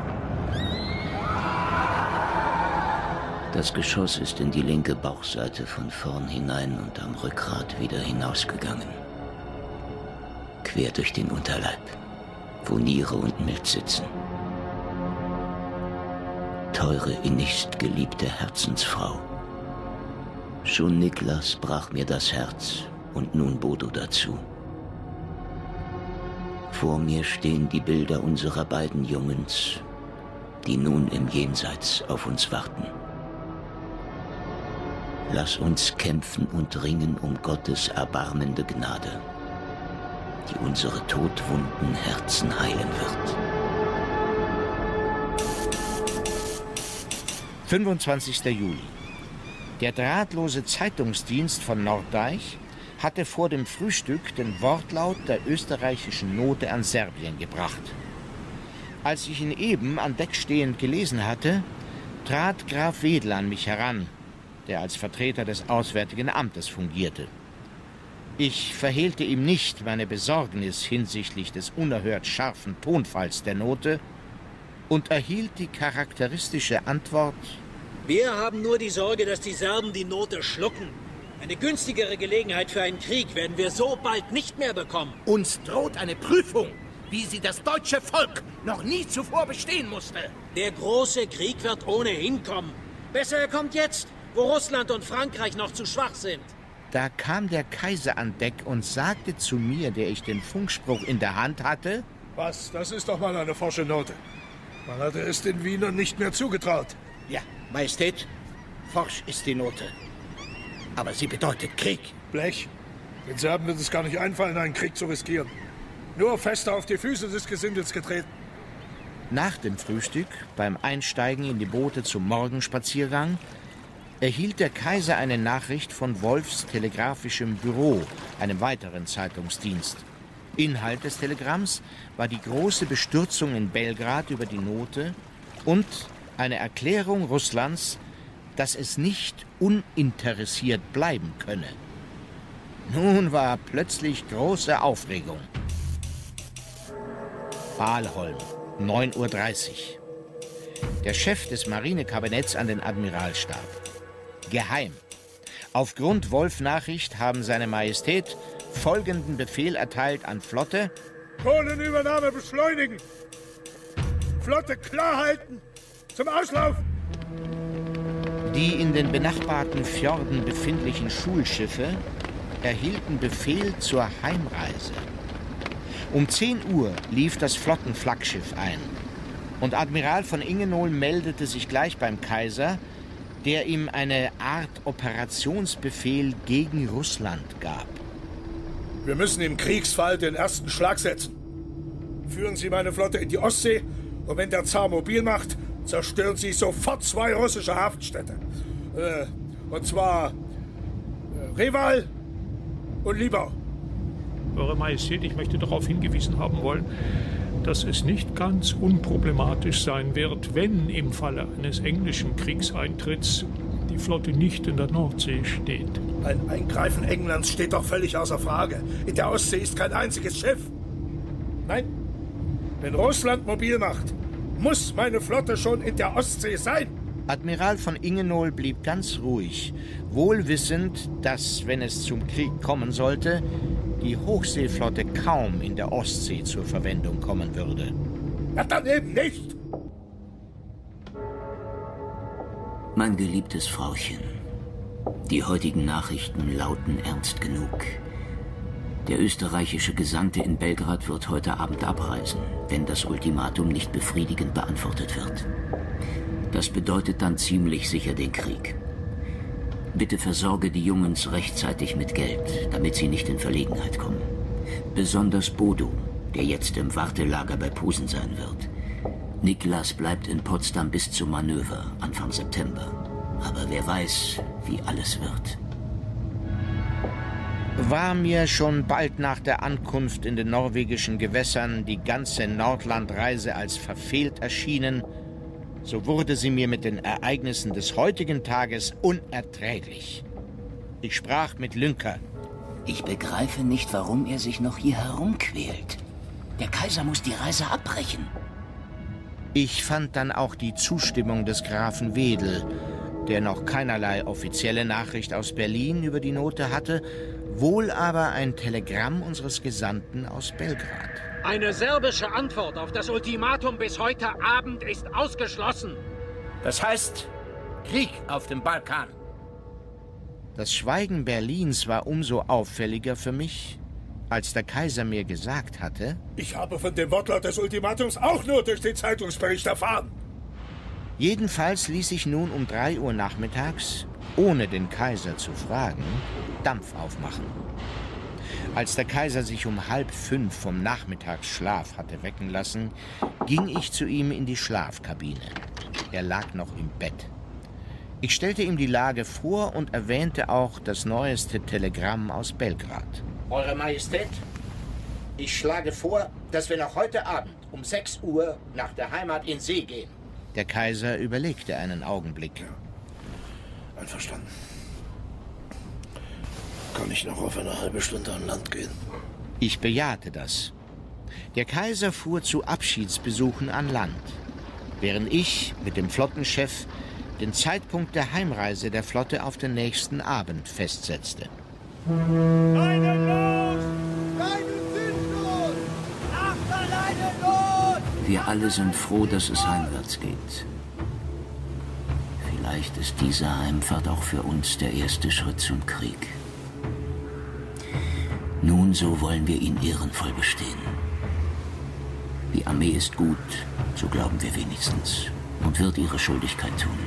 Das Geschoss ist in die linke Bauchseite von vorn hinein und am Rückgrat wieder hinausgegangen. Quer durch den Unterleib, wo Niere und Milz sitzen. Teure, innigst geliebte Herzensfrau. Schon Niklas brach mir das Herz und nun Bodo dazu. Vor mir stehen die Bilder unserer beiden Jungens, die nun im Jenseits auf uns warten. Lass uns kämpfen und ringen um Gottes erbarmende Gnade, die unsere todwunden Herzen heilen wird. fünfundzwanzigster Juli. Der drahtlose Zeitungsdienst von Norddeich hatte vor dem Frühstück den Wortlaut der österreichischen Note an Serbien gebracht. Als ich ihn eben an Deck stehend gelesen hatte, trat Graf Wedel an mich heran, der als Vertreter des Auswärtigen Amtes fungierte. Ich verhehlte ihm nicht meine Besorgnis hinsichtlich des unerhört scharfen Tonfalls der Note und erhielt die charakteristische Antwort: Wir haben nur die Sorge, dass die Serben die Note schlucken. Eine günstigere Gelegenheit für einen Krieg werden wir so bald nicht mehr bekommen. Uns droht eine Prüfung, wie sie das deutsche Volk noch nie zuvor bestehen musste. Der große Krieg wird ohnehin kommen. Besser er kommt jetzt, wo Russland und Frankreich noch zu schwach sind. Da kam der Kaiser an Deck und sagte zu mir, der ich den Funkspruch in der Hand hatte: Was, das ist doch mal eine forsche Note. Man hatte es den Wienern nicht mehr zugetraut. Ja, Majestät, forsch ist die Note. Aber sie bedeutet Krieg. Blech. Den Serben wird es gar nicht einfallen, einen Krieg zu riskieren. Nur fester auf die Füße des Gesindels getreten. Nach dem Frühstück, beim Einsteigen in die Boote zum Morgenspaziergang, erhielt der Kaiser eine Nachricht von Wolfs telegrafischem Büro, einem weiteren Zeitungsdienst. Inhalt des Telegramms war die große Bestürzung in Belgrad über die Note und eine Erklärung Russlands, dass es nicht uninteressiert bleiben könne. Nun war plötzlich große Aufregung. Balholm, neun Uhr dreißig. Der Chef des Marinekabinetts an den Admiralstab. Geheim. Aufgrund Wolf-Nachricht haben seine Majestät folgenden Befehl erteilt an Flotte: Kohlenübernahme beschleunigen! Flotte klar halten! Zum Auslaufen! Die in den benachbarten Fjorden befindlichen Schulschiffe erhielten Befehl zur Heimreise. Um zehn Uhr lief das Flottenflaggschiff ein und Admiral von Ingenohl meldete sich gleich beim Kaiser, der ihm eine Art Operationsbefehl gegen Russland gab. Wir müssen im Kriegsfall den ersten Schlag setzen. Führen Sie meine Flotte in die Ostsee und wenn der Zar mobil macht, zerstören Sie sofort zwei russische Hafenstädte. Äh, und zwar äh, Reval und Libau. Eure Majestät, ich möchte darauf hingewiesen haben wollen, dass es nicht ganz unproblematisch sein wird, wenn im Falle eines englischen Kriegseintritts die Flotte nicht in der Nordsee steht. Ein Eingreifen Englands steht doch völlig außer Frage. In der Ostsee ist kein einziges Schiff. Nein, wenn Russland mobil macht, muss meine Flotte schon in der Ostsee sein. Admiral von Ingenohl blieb ganz ruhig, wohl wissend, dass, wenn es zum Krieg kommen sollte, die Hochseeflotte kaum in der Ostsee zur Verwendung kommen würde. Na dann eben nicht! Mein geliebtes Frauchen, die heutigen Nachrichten lauten ernst genug. Der österreichische Gesandte in Belgrad wird heute Abend abreisen, wenn das Ultimatum nicht befriedigend beantwortet wird. Das bedeutet dann ziemlich sicher den Krieg. Bitte versorge die Jungens rechtzeitig mit Geld, damit sie nicht in Verlegenheit kommen. Besonders Bodo, der jetzt im Wartelager bei Posen sein wird. Niklas bleibt in Potsdam bis zum Manöver, Anfang September. Aber wer weiß, wie alles wird. War mir schon bald nach der Ankunft in den norwegischen Gewässern die ganze Nordlandreise als verfehlt erschienen, so wurde sie mir mit den Ereignissen des heutigen Tages unerträglich. Ich sprach mit Lünker. Ich begreife nicht, warum er sich noch hier herumquält. Der Kaiser muss die Reise abbrechen. Ich fand dann auch die Zustimmung des Grafen Wedel, der noch keinerlei offizielle Nachricht aus Berlin über die Note hatte, wohl aber ein Telegramm unseres Gesandten aus Belgrad. Eine serbische Antwort auf das Ultimatum bis heute Abend ist ausgeschlossen. Das heißt, Krieg auf dem Balkan. Das Schweigen Berlins war umso auffälliger für mich, als der Kaiser mir gesagt hatte: Ich habe von dem Wortlaut des Ultimatums auch nur durch den Zeitungsbericht erfahren. Jedenfalls ließ ich nun um drei Uhr nachmittags, ohne den Kaiser zu fragen, Dampf aufmachen. Als der Kaiser sich um halb fünf vom Nachmittagsschlaf hatte wecken lassen, ging ich zu ihm in die Schlafkabine. Er lag noch im Bett. Ich stellte ihm die Lage vor und erwähnte auch das neueste Telegramm aus Belgrad. Eure Majestät, ich schlage vor, dass wir noch heute Abend um sechs Uhr nach der Heimat in See gehen. Der Kaiser überlegte einen Augenblick. Ja, einverstanden. Kann ich noch auf eine halbe Stunde an Land gehen? Ich bejahte das. Der Kaiser fuhr zu Abschiedsbesuchen an Land, während ich mit dem Flottenchef den Zeitpunkt der Heimreise der Flotte auf den nächsten Abend festsetzte. Leine los! Leine sind los! Achter Leine los! Wir alle sind froh, dass es heimwärts geht. Vielleicht ist diese Heimfahrt auch für uns der erste Schritt zum Krieg. Nun, so wollen wir ihn ehrenvoll bestehen. Die Armee ist gut, so glauben wir wenigstens, und wird ihre Schuldigkeit tun.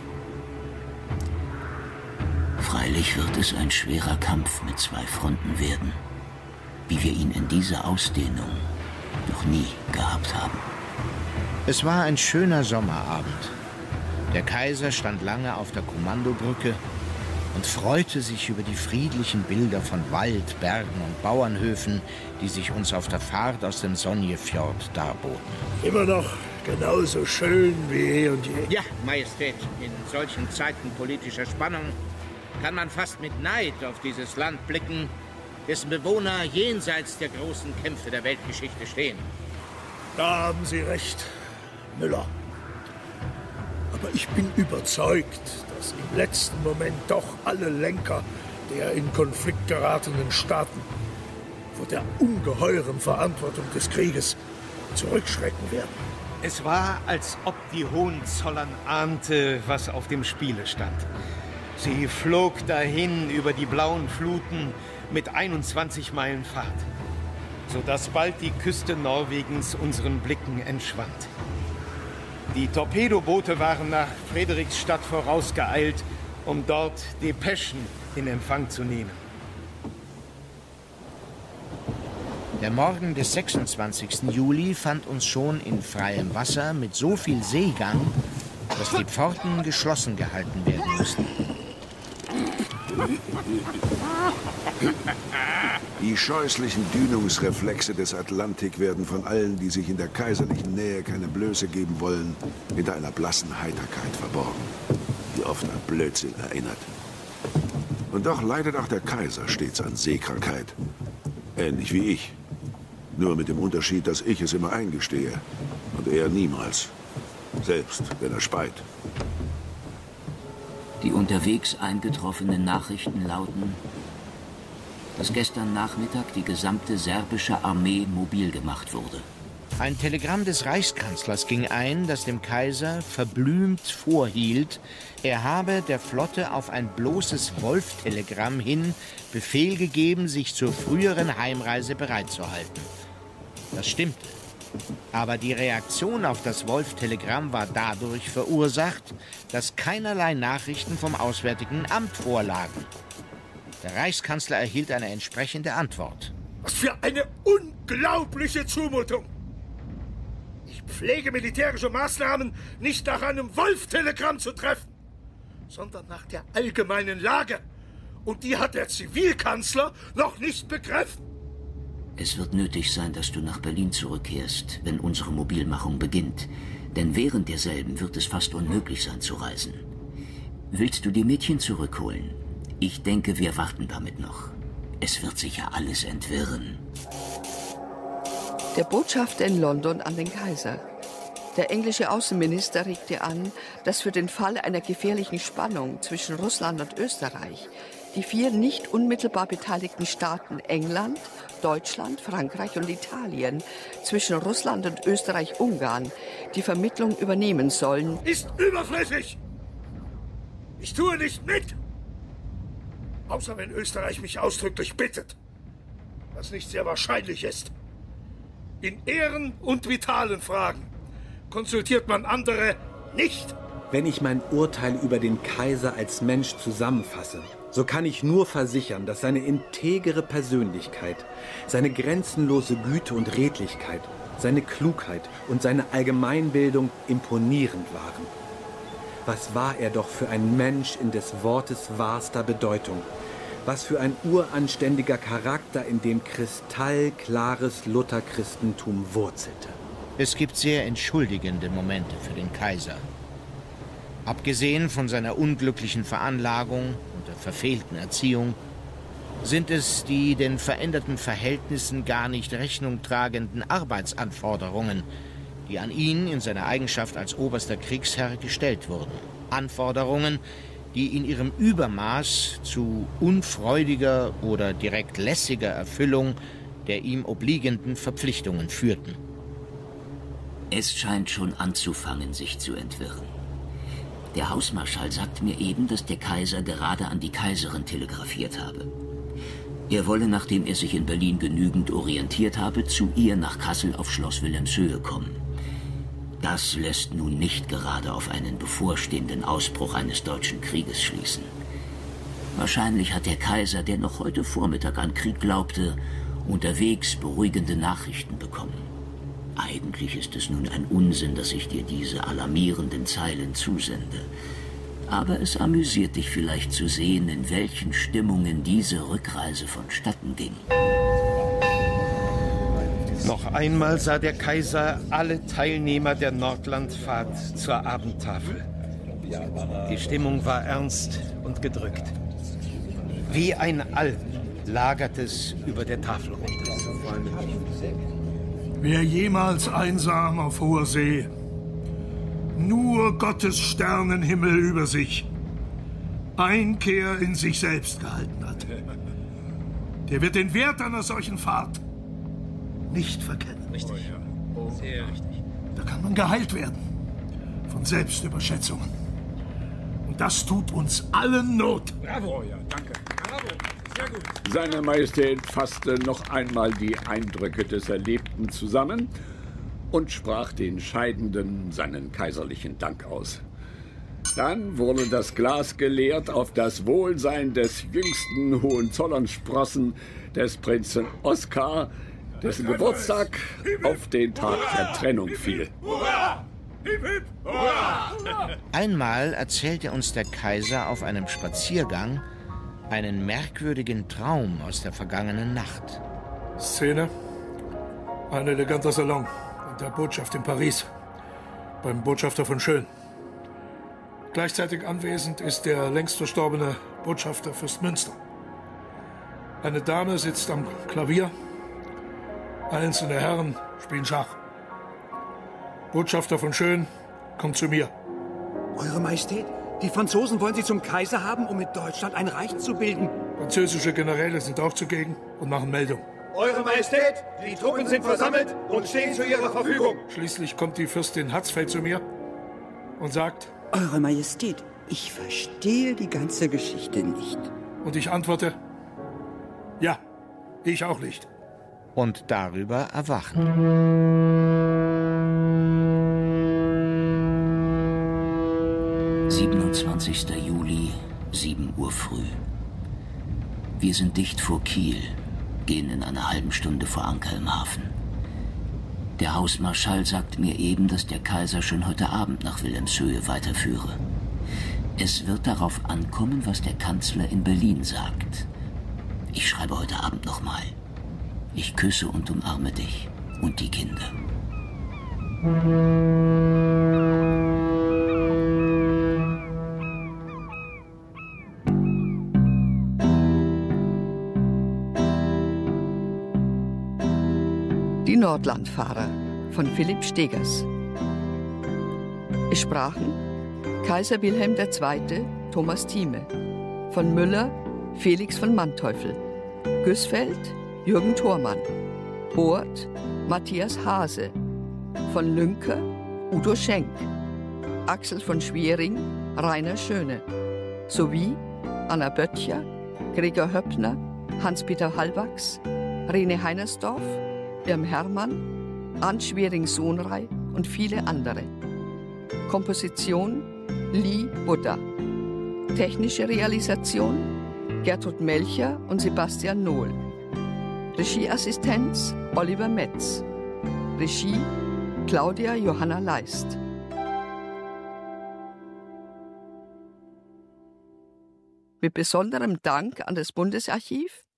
Freilich wird es ein schwerer Kampf mit zwei Fronten werden, wie wir ihn in dieser Ausdehnung noch nie gehabt haben. Es war ein schöner Sommerabend. Der Kaiser stand lange auf der Kommandobrücke und freute sich über die friedlichen Bilder von Wald, Bergen und Bauernhöfen, die sich uns auf der Fahrt aus dem Sonjefjord darboten. Immer noch genauso schön wie eh und je. Ja, Majestät, in solchen Zeiten politischer Spannung kann man fast mit Neid auf dieses Land blicken, dessen Bewohner jenseits der großen Kämpfe der Weltgeschichte stehen. Da haben Sie recht, Müller. Aber ich bin überzeugt, dass im letzten Moment doch alle Lenker der in Konflikt geratenen Staaten vor der ungeheuren Verantwortung des Krieges zurückschrecken werden. Es war, als ob die Hohenzollern ahnte, was auf dem Spiele stand. Sie flog dahin über die blauen Fluten mit einundzwanzig Meilen Fahrt, sodass bald die Küste Norwegens unseren Blicken entschwand. Die Torpedoboote waren nach Frederiksstadt vorausgeeilt, um dort Depeschen in Empfang zu nehmen. Der Morgen des sechsundzwanzigsten Juli fand uns schon in freiem Wasser mit so viel Seegang, dass die Pforten geschlossen gehalten werden mussten. Die scheußlichen Dünungsreflexe des Atlantik werden von allen, die sich in der kaiserlichen Nähe keine Blöße geben wollen, hinter einer blassen Heiterkeit verborgen, die oft an Blödsinn erinnert. Und doch leidet auch der Kaiser stets an Seekrankheit. Ähnlich wie ich. Nur mit dem Unterschied, dass ich es immer eingestehe und er niemals. Selbst wenn er speit. Die unterwegs eingetroffenen Nachrichten lauten, dass gestern Nachmittag die gesamte serbische Armee mobil gemacht wurde. Ein Telegramm des Reichskanzlers ging ein, das dem Kaiser verblümt vorhielt, er habe der Flotte auf ein bloßes Wolf-Telegramm hin Befehl gegeben, sich zur früheren Heimreise bereitzuhalten. Das stimmte. Aber die Reaktion auf das Wolf-Telegramm war dadurch verursacht, dass keinerlei Nachrichten vom Auswärtigen Amt vorlagen. Der Reichskanzler erhielt eine entsprechende Antwort. Was für eine unglaubliche Zumutung! Ich pflege militärische Maßnahmen nicht nach einem Wolf-Telegramm zu treffen, sondern nach der allgemeinen Lage. Und die hat der Zivilkanzler noch nicht begriffen. Es wird nötig sein, dass du nach Berlin zurückkehrst, wenn unsere Mobilmachung beginnt. Denn während derselben wird es fast unmöglich sein zu reisen. Willst du die Mädchen zurückholen? Ich denke, wir warten damit noch. Es wird sich ja alles entwirren. Der Botschafter in London an den Kaiser. Der englische Außenminister regte an, dass für den Fall einer gefährlichen Spannung zwischen Russland und Österreich die vier nicht unmittelbar beteiligten Staaten England, Deutschland, Frankreich und Italien zwischen Russland und Österreich-Ungarn die Vermittlung übernehmen sollen. Ist überflüssig! Ich tue nicht mit! Außer wenn Österreich mich ausdrücklich bittet, was nicht sehr wahrscheinlich ist. In Ehren- und vitalen Fragen konsultiert man andere nicht. Wenn ich mein Urteil über den Kaiser als Mensch zusammenfasse, so kann ich nur versichern, dass seine integere Persönlichkeit, seine grenzenlose Güte und Redlichkeit, seine Klugheit und seine Allgemeinbildung imponierend waren. Was war er doch für ein Mensch in des Wortes wahrster Bedeutung? Was für ein uranständiger Charakter, in dem kristallklares Lutherchristentum wurzelte. Es gibt sehr entschuldigende Momente für den Kaiser. Abgesehen von seiner unglücklichen Veranlagung und der verfehlten Erziehung sind es die den veränderten Verhältnissen gar nicht Rechnung tragenden Arbeitsanforderungen, die an ihn in seiner Eigenschaft als oberster Kriegsherr gestellt wurden. Anforderungen, die in ihrem Übermaß zu unfreudiger oder direkt lässiger Erfüllung der ihm obliegenden Verpflichtungen führten. Es scheint schon anzufangen, sich zu entwirren. Der Hausmarschall sagt mir eben, dass der Kaiser gerade an die Kaiserin telegrafiert habe. Er wolle, nachdem er sich in Berlin genügend orientiert habe, zu ihr nach Kassel auf Schloss Wilhelmshöhe kommen. Das lässt nun nicht gerade auf einen bevorstehenden Ausbruch eines deutschen Krieges schließen. Wahrscheinlich hat der Kaiser, der noch heute Vormittag an Krieg glaubte, unterwegs beruhigende Nachrichten bekommen. Eigentlich ist es nun ein Unsinn, dass ich dir diese alarmierenden Zeilen zusende. Aber es amüsiert dich vielleicht zu sehen, in welchen Stimmungen diese Rückreise vonstatten ging. Noch einmal sah der Kaiser alle Teilnehmer der Nordlandfahrt zur Abendtafel. Die Stimmung war ernst und gedrückt. Wie ein Alp lagert es über der Tafel runter. Wer jemals einsam auf hoher See nur Gottes Sternenhimmel über sich Einkehr in sich selbst gehalten hat, der wird den Wert einer solchen Fahrt nicht verkennen. Richtig. Sehr richtig. Da kann man geheilt werden von Selbstüberschätzungen. Und das tut uns allen Not. Bravo, ja, danke. Bravo, sehr gut. Seine Majestät fasste noch einmal die Eindrücke des Erlebten zusammen und sprach den Scheidenden seinen kaiserlichen Dank aus. Dann wurde das Glas geleert auf das Wohlsein des jüngsten Hohenzollernsprossen, des Prinzen Oskar, dessen Geburtstag auf den Tag der Trennung fiel. Einmal erzählte uns der Kaiser auf einem Spaziergang einen merkwürdigen Traum aus der vergangenen Nacht. Szene: ein eleganter Salon in der Botschaft in Paris, beim Botschafter von Schön. Gleichzeitig anwesend ist der längst verstorbene Botschafter Fürst Münster. Eine Dame sitzt am Klavier, einzelne Herren spielen Schach. Botschafter von Schön kommt zu mir. Eure Majestät, die Franzosen wollen Sie zum Kaiser haben, um mit Deutschland ein Reich zu bilden. Französische Generäle sind auch zugegen und machen Meldung. Eure Majestät, die Truppen sind versammelt und stehen zu Ihrer Verfügung. Schließlich kommt die Fürstin Hatzfeld zu mir und sagt: Eure Majestät, ich verstehe die ganze Geschichte nicht. Und ich antworte: Ja, ich auch nicht. Und darüber erwachen. siebenundzwanzigster Juli, sieben Uhr früh. Wir sind dicht vor Kiel, gehen in einer halben Stunde vor Anker im Hafen. Der Hausmarschall sagt mir eben, dass der Kaiser schon heute Abend nach Wilhelmshöhe weiterführe. Es wird darauf ankommen, was der Kanzler in Berlin sagt. Ich schreibe heute Abend nochmal. Ich küsse und umarme dich und die Kinder. Die Nordlandfahrer von Philipp Stegers. Es sprachen Kaiser Wilhelm der Zweite. Thomas Thieme, von Müller Felix von Manteuffel, Güßfeld Jürgen Thormann, Oort Matthias Hase, von Lünker Udo Schenk, Axel von Schwering Rainer Schöne, sowie Anna Böttcher, Gregor Höppner, Hans-Peter Hallwachs, Rene Heinersdorf, Irm Hermann, Arndt Schwering-Sohnrei und viele andere. Komposition Lee Buddha. Technische Realisation Gertrud Melcher und Sebastian Nohl. Regieassistenz Oliver Metz. Regie Claudia Johanna Leist. Mit besonderem Dank an das Bundesarchiv,